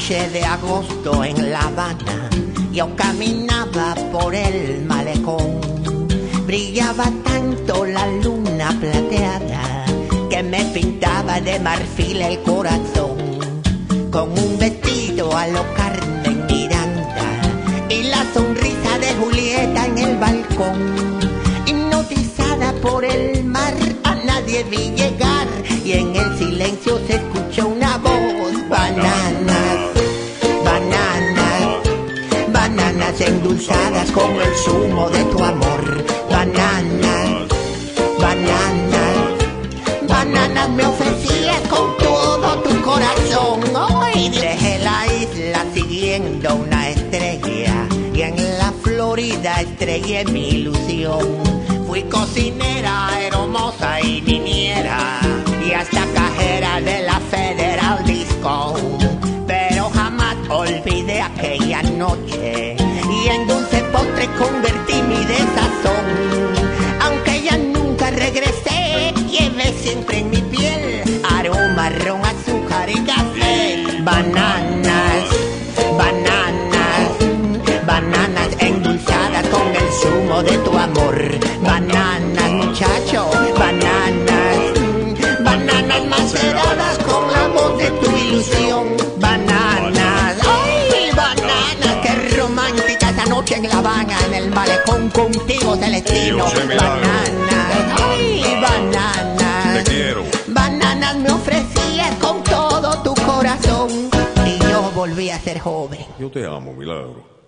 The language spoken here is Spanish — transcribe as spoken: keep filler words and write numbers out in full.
noche de agosto en La Habana, yo caminaba por el malecón. Brillaba tanto la luna plateada que me pintaba de marfil el corazón. Con un vestido a lo Carmen Miranda y la sonrisa de Julieta en el balcón. Hipnotizada por el mar, a nadie vi llegar y en el silencio se escuchó una voz. Bananas, bananas, bananas endulzadas con el zumo de tu amor. Bananas, bananas, bananas me ofrecías con todo tu corazón. Hoy dejé la isla siguiendo una estrella y en la Florida estrellé mi ilusión. Fui cocinera, hermosa y niñera y hasta cajera de la Federal Disco, pero jamás olvidé aquella noche y en dulce postre convertí mi desazón. Aunque ya nunca regresé, llevé siempre en mi piel aroma, ron, azúcar y café. Bananas, bananas, bananas endulzadas con el zumo de tu amor. Bananas, muchacho, bananas, bananas maceradas con la voz de tu ilusión. Bananas, ay, bananas, qué romántica esa noche en La Habana, en el malecón contigo, Celestino. Bananas, ay, bananas, te quiero. Bananas me ofrecías con todo tu corazón y yo volví a ser joven. Yo te amo, Milagro.